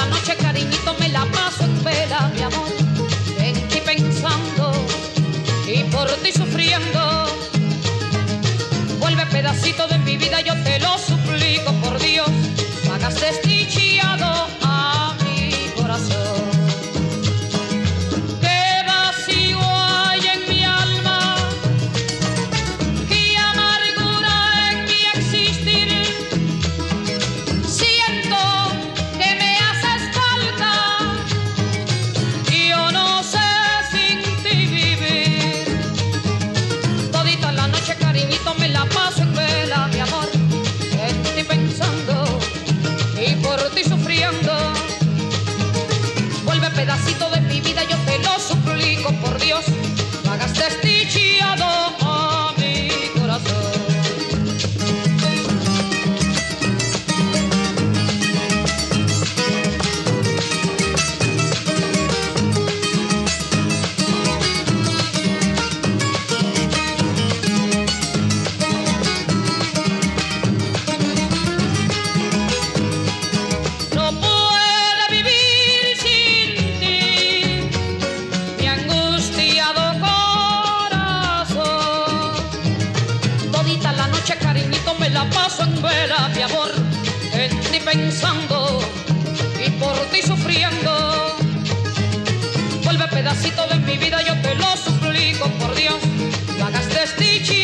noche, cariñito, me la paso en vela, mi amor, en ti pensando y por ti sufriendo. Vuelve pedacito de mi vida, yo te lo suplico, por Dios, no hagas desdichado a mi corazón. Qué vacío hay en mi alma, qué amargura en mi existir. Siento que me haces falta, yo no sé sin ti vivir. Todita la noche, cariñito, me la paso en vela, mi amor, en ti pensando y por ti sufriendo. Vuelve pedacito de mi vida, yo te lo suplico, por Dios, no hagas desdichado a mi corazón. No puedo vivir sin ti, mi angustiado corazón. Todita la noche, cariñito, me la paso en vela, mi amor, en ti pensando y por ti sufriendo. Vuelve pedacito de mi vida, yo te lo suplico, por Dios, no hagas desdichado